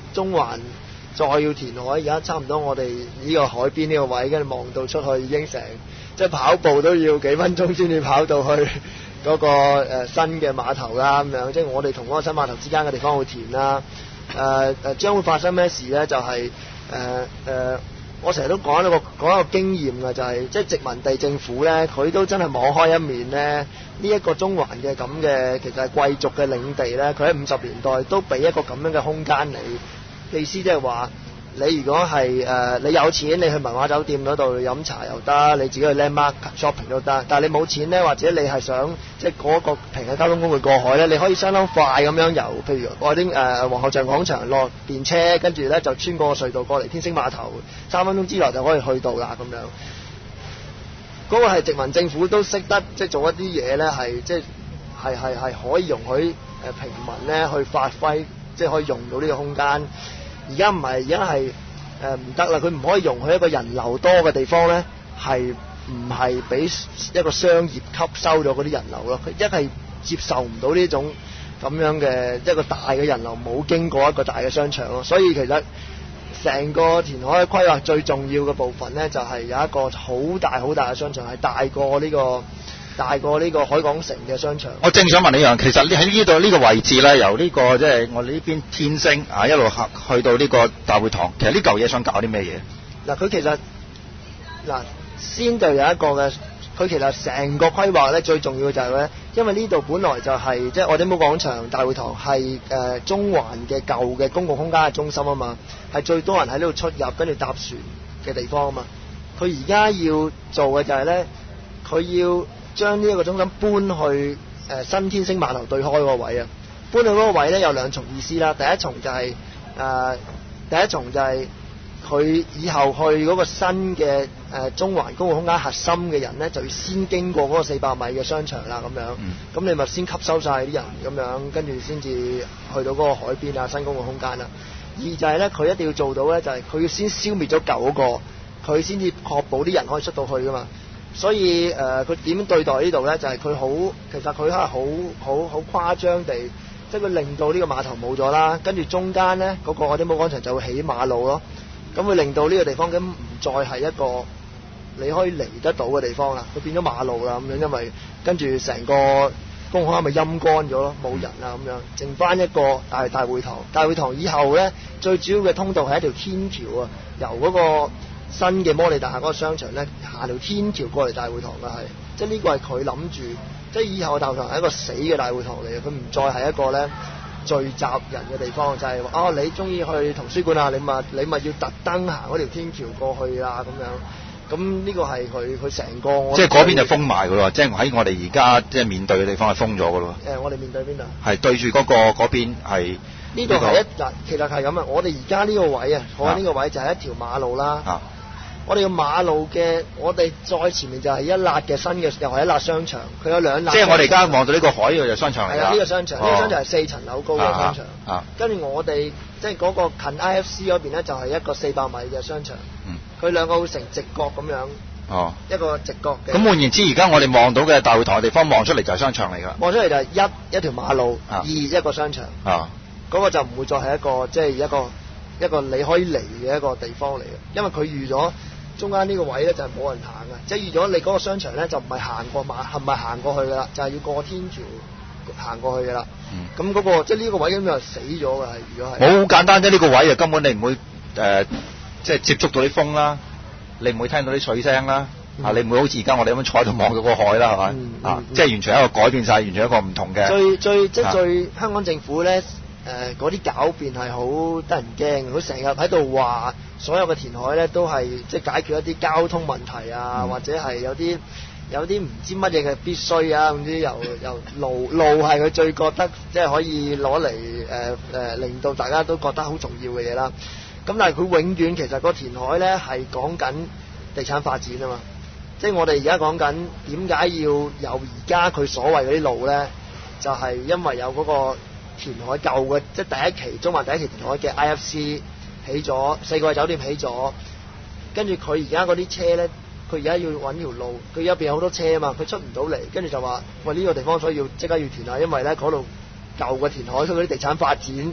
中環再要填海，而家差唔多我哋呢個海邊呢個位，跟住望到出去已經成即係跑步都要幾分鐘先至跑到去嗰、嗰個、呃、新嘅碼頭啦咁樣，即係我哋同嗰個新碼頭之間嘅地方會填啦。誒誒將會發生咩事咧？就係誒誒，我成日都講一個講一個經驗嘅，就係、是、即係殖民地政府咧，佢都真係網開一面咧。呢、這、一個中環嘅咁嘅其實係貴族嘅領地咧，佢喺五十年代都俾一個咁樣嘅空間你。意思即係話，你如果係誒、呃、你有錢，你去文華酒店嗰度飲茶又得，你自己去 landmark shopping 都得。但係你冇錢咧，或者你係想即係嗰個平嘅交通工具過海咧，你可以相當快咁樣由譬如我啲誒皇后像廣場落電車，跟住咧就穿過個隧道過嚟天星碼頭，三分鐘之內就可以去到啦咁樣。嗰、那個係殖民政府都識得即係做一啲嘢咧，係即係係係係可以容許誒平民咧去發揮，即係可以用到呢個空間。而家唔係，而家係誒唔得啦，佢唔可以容許一個人流多嘅地方咧，係唔係俾一個商業吸收咗嗰啲人流咯？佢一係接受唔到呢種咁樣嘅一個大嘅人流，冇經過一個大嘅商場咯。所以其實成個填海規劃最重要嘅部分咧，就係、是、有一個好大好大嘅商場，係大過呢、這個。大過呢個海港城嘅商場。我正想問你一樣，其實喺呢度呢個位置咧，由呢、這個即係、就是、我哋呢邊天星啊一路去到呢個大會堂，其實呢嚿嘢想搞啲咩嘢？嗱，佢其實嗱先就有一個嘅，佢其實成個規劃咧最重要嘅就係咧，因為呢度本來就係即係愛丁堡廣場大會堂係誒、呃、中環嘅舊嘅公共空間嘅中心啊嘛，係最多人喺呢度出入跟住搭船嘅地方啊嘛。佢而家要做嘅就係咧，佢要將呢一個中心搬去誒、呃、新天星碼頭對開嗰個位啊，搬去嗰個位咧有兩重意思啦。第一重就係、是、誒、呃、第一重就係佢以後去嗰個新嘅誒、呃、中環公共空間核心嘅人咧，就要先經過嗰個四百米嘅商場啦，咁樣，咁、嗯、你咪先吸收晒啲人咁樣，跟住先至去到嗰個海邊啊新公共空間啦。二就係咧，佢一定要做到咧，就係、是、佢要先消滅咗舊嗰個，佢先至確保啲人可以出到去噶嘛。所以誒，佢點樣對待呢度咧？就係佢好，其實佢係好好好誇張地，即係佢令到呢個碼頭冇咗啦，跟住中間咧嗰、那個愛丁堡廣場就會起馬路咯，咁會令到呢個地方咁唔再係一個你可以嚟得到嘅地方啦，佢變咗馬路啦咁樣，因為跟住成個公開咪陰乾咗咯，冇人啦咁樣，剩翻一個大大會堂。大會堂以後咧，最主要嘅通道係一條天橋啊，由嗰、那個新嘅摩利大廈嗰個商場咧，行條天橋過嚟大會堂嘅係，即係呢個係佢諗住，即係以後大會堂係一個死嘅大會堂嚟嘅，佢唔再係一個咧聚集人嘅地方，就係、是、話哦，你中意去圖書館啊，你咪你咪要特登行嗰條天橋過去啊咁樣，咁呢個係佢佢成個，即係嗰邊就封埋㗎咯，即係喺我哋而家即係面對嘅地方係封咗㗎咯。誒、呃，我哋面對邊度？係對住嗰、那個嗰邊係。呢度係一嗱，其實係咁啊！我哋而家呢個位啊，我呢個位就係一條馬路啦。啊、我哋個馬路嘅，我哋再前面就係一笪嘅新嘅，又係一笪商場。佢有兩笪。即係我哋而家望到呢個海嘅就商場嚟㗎。係啊，呢、呢個商場，呢、哦、個商場係四層樓高嘅商場。啊，跟、啊、住我哋即係嗰個近 I F C 嗰邊咧，就係一個四百米嘅商場。嗯。佢兩個會成直角咁樣。哦。一個直角嘅。咁換言之，而家我哋望到嘅大會堂嘅地方望出嚟就係商場嚟㗎。望出嚟就係一一條馬路，啊、二一個商場。啊。嗰、那個就唔會再係一個即係、就是、一個一個你可以嚟嘅一個地方嚟嘅，因為佢預咗中間呢個位咧就係、是、冇人行嘅，即係預咗你嗰個商場咧就唔係行過馬，係唔係行過去㗎啦，就係、是、要過天橋行過去㗎啦。咁、嗯、嗰、那個即係呢個位咁就死咗㗎，係如果係。好簡單啫，呢、這個位啊根本你唔會誒，即、呃、係、就是、接觸到啲風啦，你唔會聽到啲水聲啦，嗯、啊你唔會好似而家我哋咁樣坐喺度望到個海啦，係咪、嗯？啊，即、嗯、係、就是、完全一個改變晒，完全一個唔同嘅。最最即係最香港政府咧。誒嗰啲狡辯係好得人驚，佢成日喺度話所有嘅填海咧都係即係解決一啲交通問題啊，嗯、或者係有啲有啲唔知乜嘢嘅必須啊，咁啲又又路路係佢最覺得即係可以攞嚟誒誒令到大家都覺得好重要嘅嘢啦。咁但係佢永遠其實個填海咧係講緊地產發展啊嘛，即係我哋而家講緊點解要有而家佢所謂嗰啲路咧，就係、是、因為有嗰、那個。填海舊嘅即係第一期中環第一期填海嘅 I F C 起咗，四季酒店起咗，跟住佢而家嗰啲車咧，佢而家要揾條路，佢入邊有好多車啊嘛，佢出唔到嚟，跟住就話喂呢、呢個地方所以要即刻要填下，因為咧嗰度舊嘅填海區嗰啲地產發展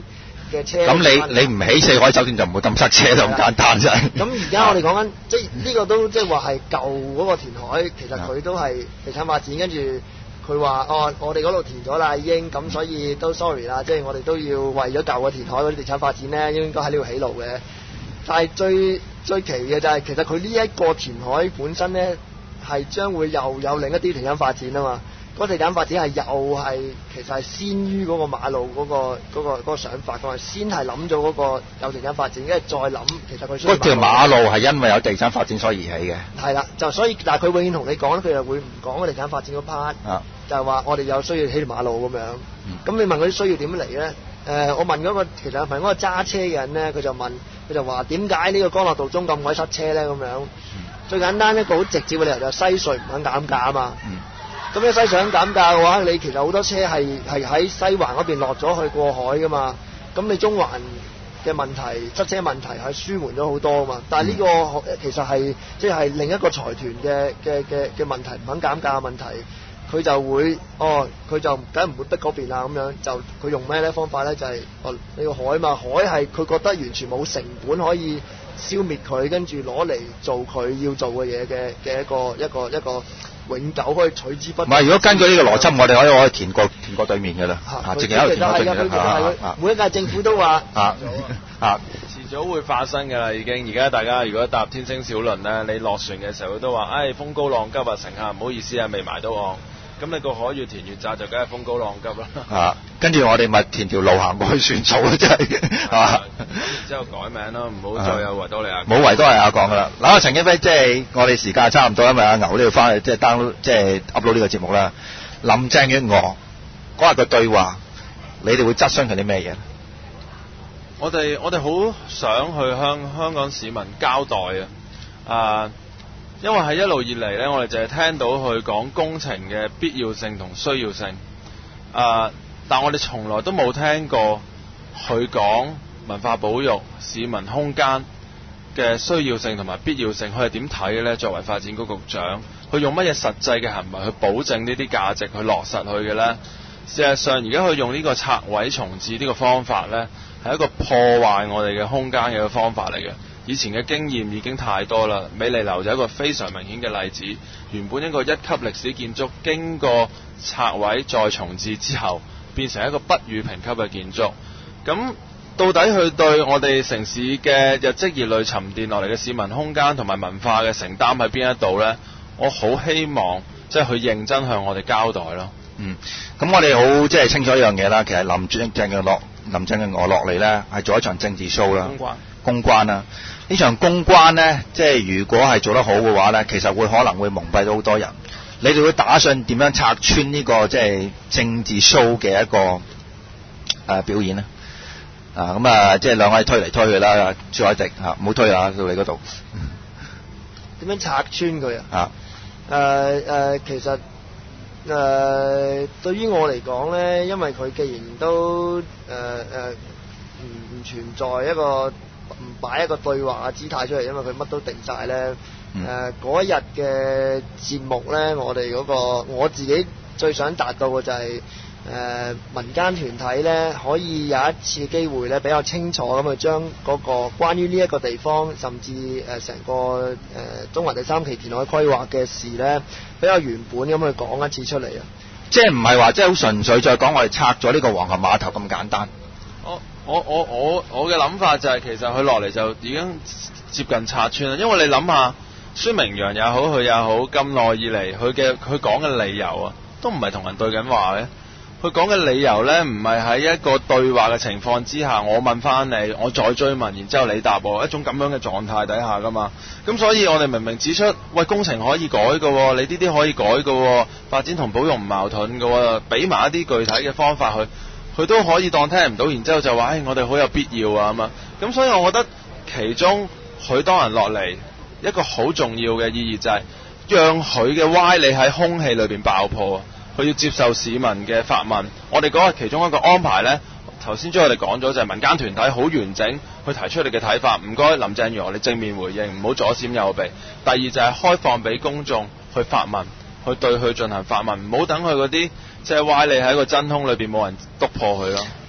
嘅車。 咁你你唔起四海酒店就唔會咁塞車就咁簡單啫。 咁而家我哋講緊即係呢個都即係話係舊嗰個填海，其實佢都係地產發展，跟住佢話哦，我哋嗰度填咗啦已經，咁所以都 sorry 啦，即係我哋都要為咗舊嘅填海嗰啲地產發展咧，應該喺呢度起路嘅。但係最最奇嘅就係、是、其實佢呢一個填海本身咧係將會又有另一啲地產發展啊嘛。嗰個地產發展係又係其實係先於嗰個馬路嗰、嗰個嗰、嗰個嗰個想法，佢係先係諗咗嗰個有地產發展，跟住再諗其實佢需要。嗰條馬路係因為有地產發展所以而起嘅。 係啦，就所以但係佢永遠同你講佢又會唔講個地產發展嗰 part， 啊、 就係話我哋有需要起條馬路咁樣。咁、嗯、你問佢啲需要點嚟咧？誒、呃，我問嗰、嗰個其實係嗰個揸車嘅人咧，佢就問佢就話點解呢個江樂道中咁鬼塞車咧？咁樣、嗯、最簡單一個好直接嘅理由就係西隧唔肯減價啊嘛。嗯咁你西隧減價嘅話，你其實好多車係係喺西環嗰邊落咗去過海噶嘛，咁你中環嘅問題塞車問題係舒緩咗好多啊嘛，但係呢個其實係即係另一個財團嘅嘅嘅嘅問題，唔肯減價嘅問題，佢就會哦，佢就梗係唔會逼嗰邊啦咁樣，就佢用咩咧方法咧就係、是、哦你個海嘛，海係佢覺得完全冇成本可以消滅佢，跟住攞嚟做佢要做嘅嘢嘅嘅一個一個一個。一個永久可以取之不。唔係，如果根據呢個邏輯，我哋可以可以填過填過對面嘅啦。 啊， 直情有填過對面嘅。每一屆政府都話。 啊啊！ 遲早會發生㗎啦，已經。而家大家如果搭天星小輪咧，你落船嘅時候都話，唉、哎，風高浪急啊，乘客唔好意思啊，未埋到岸。咁你個海越填越窄，就梗係風高浪急啦。 啊，跟住我哋咪填條路行過去算數咯，真係。係嘛？ 然之後改名咯，唔好再有維多利亞。 冇維多利亞講㗎啦。嗱，陳景輝，即係我哋時間差唔多，因為阿牛都要翻去即係 down 即係 upload 呢個節目啦。林鄭月娥嗰日個對話，你哋會質詢佢啲咩嘢？ 我哋我哋好想去香香港市民交代啊！啊！因為係一路以嚟咧，我哋就係聽到佢講工程嘅必要性同需要性，啊！但我哋從來都冇聽過佢講文化保育、市民空間嘅需要性同埋必要性，佢係點睇嘅咧？作為發展局局長，佢用乜嘢實際嘅行為去保證呢啲價值去落實去嘅咧？事實上，而家佢用呢個拆毀重置呢個方法咧，係一個破壞我哋嘅空間嘅一個方法嚟嘅。以前嘅經驗已經太多啦，美利樓就係一個非常明顯嘅例子。原本一個一級歷史建築，經過拆毀再重置之後，變成一個不予評級嘅建築。咁到底佢對我哋城市嘅日積月累沉澱落嚟嘅市民空間同埋文化嘅承擔喺邊一度呢？我好希望即係佢認真向我哋交代咯。 嗯，咁我哋好即係清楚一樣嘢啦。其實林鄭月娥林鄭月娥落嚟呢，係做一場政治 show 啦，公關公關啦。呢場公關呢，即係如果係做得好嘅話呢，其實會可能會蒙蔽到好多人。你哋會打算點樣拆穿呢個即係政治 show 嘅一個誒、呃、表演呢？啊，咁啊，即係兩位推嚟推去啦，朱凱廸嚇，唔好推啊，到你嗰度。 點樣拆穿佢啊？ 啊， 誒、呃、誒、呃，其實誒、呃、對於我嚟講咧，因為佢既然都誒誒唔唔存在一個。唔擺一個對話嘅姿態出嚟，因為佢乜都定晒咧。誒嗰一日嘅節目咧，我哋嗰、嗰個我自己最想達到嘅就係、是、誒、呃、民間團體咧，可以有一次機會咧，比較清楚咁去將嗰個關於呢一個地方，甚至誒成、呃、個誒、呃、中環第三期填海規劃嘅事咧，比較原本咁去講一次出嚟啊！ 即係唔係話即係好純粹再講我哋拆咗呢個皇后碼頭咁簡單？ 我我我我我嘅諗法就係、是、其實佢落嚟就已經接近拆穿啦，因為你諗下孫明揚也好，佢也好，咁耐以嚟佢嘅佢講嘅理由啊，都唔係同人對緊話嘅。佢講嘅理由呢，唔係喺一個對話嘅情況之下，我問翻你，我再追問，然之後你答我，一種咁樣嘅狀態底下噶嘛。咁所以我哋明明指出，喂，工程可以改嘅，你呢啲可以改嘅，發展同保育唔矛盾嘅，俾埋一啲具體嘅方法去。佢都可以當聽唔到，然之後就話，唉、哎，我哋好有必要啊咁啊。咁所以我覺得其中佢當人落嚟一個好重要嘅意義就係讓佢嘅歪理喺空氣裏邊爆破啊！佢要接受市民嘅發問。我哋嗰日其中一個安排呢，頭先將我哋講咗就係民間團體好完整去提出你嘅睇法。唔該，林鄭月娥你正面回應，唔好左閃右避。第二就係開放俾公眾去發問，去對佢進行發問，唔好等佢嗰啲即係歪理喺個真空裏邊冇人篤破佢咯。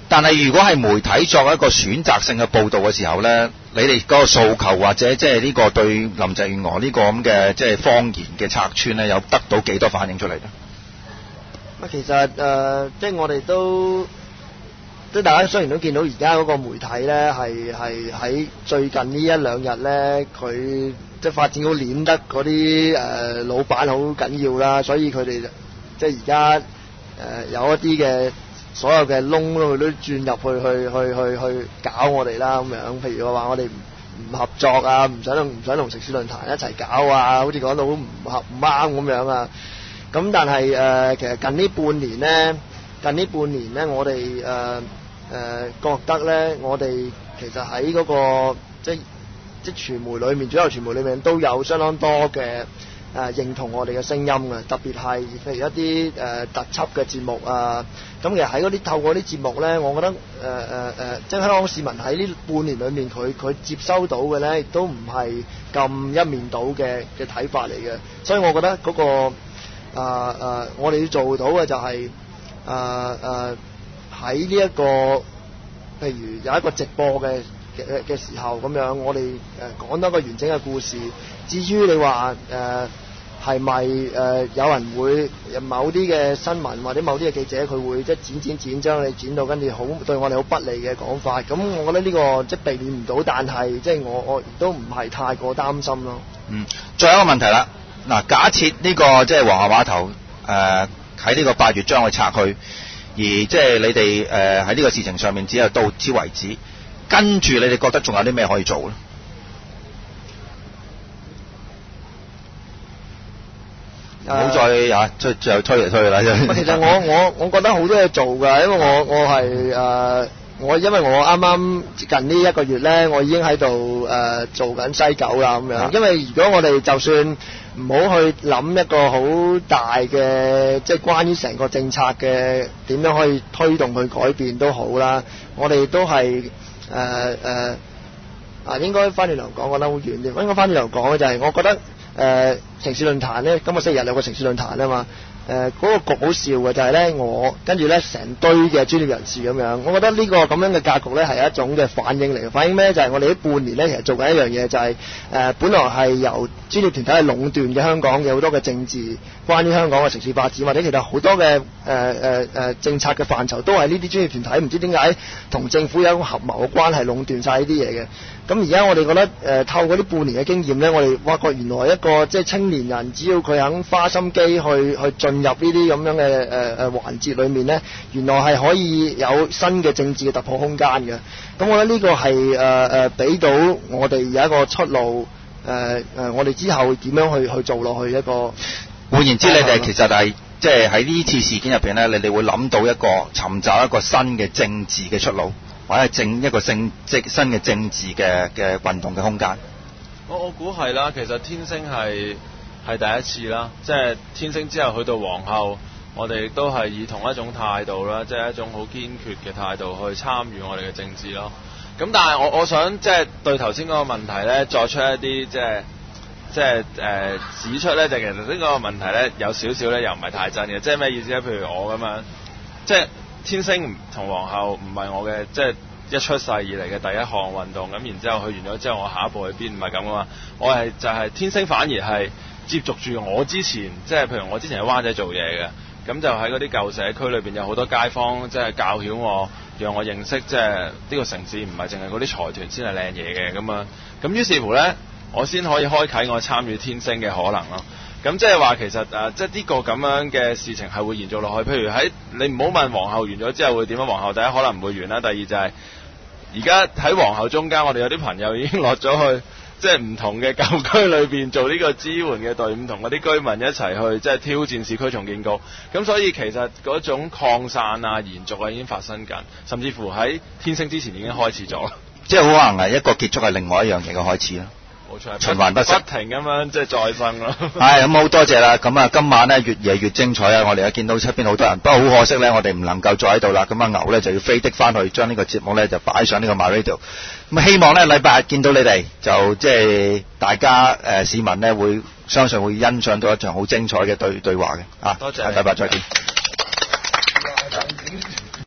但係如果係媒體作一個選擇性嘅報導嘅時候咧，你哋嗰個訴求或者即係呢個對林鄭月娥呢個咁嘅即係謊言嘅拆穿咧，有得到幾多反應出嚟咧？ 啊，其實誒、呃，即係我哋都即係大家雖然都見到而家嗰個媒體咧，係係喺最近呢一兩日咧，佢即係發展到攣得嗰啲誒老闆好緊要啦，所以佢哋即係而家誒有一啲嘅所有嘅窿咯，佢都轉入去去去去去搞我哋啦咁樣。譬如話我哋唔唔合作啊，唔想唔想同城市論壇一齊搞啊，好似講到唔合唔啱咁樣啊。咁但係誒、呃，其實近呢半年咧，近呢半年咧，我哋誒誒覺得咧，我哋其實喺嗰、那個即即傳媒裏面，主流傳媒裏面都有相當多嘅誒、呃、認同我哋嘅聲音嘅，特別係譬如一啲誒、呃、特輯嘅節目啊。咁其實喺嗰啲透過啲節目咧，我覺得誒誒誒，即係香港市民喺呢半年裏面，佢佢接收到嘅咧，亦都唔係咁一面倒嘅嘅睇法嚟嘅。所以我覺得嗰、那個啊啊、呃呃！我哋要做到嘅就係啊啊喺呢一個，譬如有一個直播嘅嘅嘅時候咁樣，我哋誒講多個完整嘅故事。至於你話誒係咪誒有人會某啲嘅新聞或者某啲嘅記者佢會即係剪剪剪將你剪到跟住好對我哋好不利嘅講法，咁我覺得呢個即係避免唔到，但係即係我我亦都唔係太過擔心咯。 嗯，最後一個問題啦。嗱，假設呢、這個即係皇后碼頭誒喺呢個八月將佢拆去，而即係你哋誒喺呢個事情上面只有到此為止，跟住你哋覺得仲有啲咩可以做咧？唔好再啊，即係最後推嚟推去啦。 其實我我我覺得好多嘢做㗎，因為我我係誒。呃我因為我啱啱近呢一個月咧，我已經喺度誒做緊西九啦咁樣。因為如果我哋就算唔好去諗一個好大嘅，即係關於成個政策嘅點樣可以推動去改變都好啦，我哋都係誒誒啊應該翻轉頭講講得好遠啲。應該翻轉頭講嘅就係，我覺得誒、呃、城市論壇咧，今個星期日有個城市論壇啊嘛。誒嗰、呃那個局好笑嘅就係咧，我跟住咧成堆嘅專業人士咁樣，我覺得呢個咁樣嘅格局咧係一種嘅反應嚟嘅。反應咩？就係、是、我哋呢半年咧其實做緊一樣嘢，就係、是、誒、呃、本來係由專業團體去壟斷嘅香港嘅好多嘅政治，關於香港嘅城市發展或者其實好多嘅誒誒誒政策嘅範疇，都係呢啲專業團體唔知點解同政府有一種合謀嘅關係壟斷晒呢啲嘢嘅。咁而家我哋覺得誒、呃、透過呢半年嘅經驗咧，我哋發覺原來一個即係青年人，只要佢肯花心機去去進入呢啲咁樣嘅誒誒環節裏面咧，原來係可以有新嘅政治嘅突破空間嘅。咁我覺得呢個係誒誒俾到我哋有一個出路。誒、呃、誒、呃，我哋之後點樣去去做落去一個？ 換言之，你哋其實係即係喺呢次事件入邊咧，你哋會諗到一個尋找一個新嘅政治嘅出路，或者係政一個政即新嘅政治嘅嘅運動嘅空間。 我我估係啦，其實天星係係第一次啦，即係天星之後去到皇后，我哋亦都係以同一種態度啦，即係一種好堅決嘅態度去參與我哋嘅政治咯。咁但係我我想即係對頭先嗰個問題咧，作出一啲即係即係誒、呃、指出咧，就其實呢個問題咧有少少咧又唔係太真嘅，即係咩意思咧？譬如我咁樣，即係天星同皇后唔係我嘅即係一出世以嚟嘅第一項運動，咁然之後去完咗之後，我下一步去邊？唔係咁噶嘛，我係就係、是、天星反而係接續住我之前，即係譬如我之前喺灣仔做嘢嘅。咁就喺嗰啲舊社區裏邊有好多街坊，即係教曉我，讓我認識即係呢個城市唔係淨係嗰啲財團先係靚嘢嘅咁啊。咁於是乎呢，我先可以開啓我參與天星嘅可能咯。咁即係話其實誒，即係呢個咁樣嘅事情係會延續落去。譬如喺你唔好問皇后完咗之後會點樣，皇后第一可能唔會完啦，第二就係而家喺皇后中間，我哋有啲朋友已經落咗去。即係唔同嘅舊區裏邊做呢個支援嘅隊伍，同嗰啲居民一齊去即係挑戰市區重建局。咁所以其實嗰種擴散啊、延續啊已經發生緊，甚至乎喺天星之前已經開始咗。 即係好可能係一個結束係另外一樣嘢嘅開始啦。 冇錯， 循環不息， 不停咁樣即係再生咯。 係咁好多謝啦。咁啊，今晚咧越夜越精彩啊！我哋又見到出邊好多人，不過好可惜咧，我哋唔能夠再喺度啦。咁啊，牛咧就要飛的翻去，將呢個節目咧就擺上呢個 MyRadio。咁希望咧禮拜日見到你哋，就即係大家誒、呃、市民咧會相信會欣賞到一場好精彩嘅對對話嘅啊！ 多謝， 禮拜再見。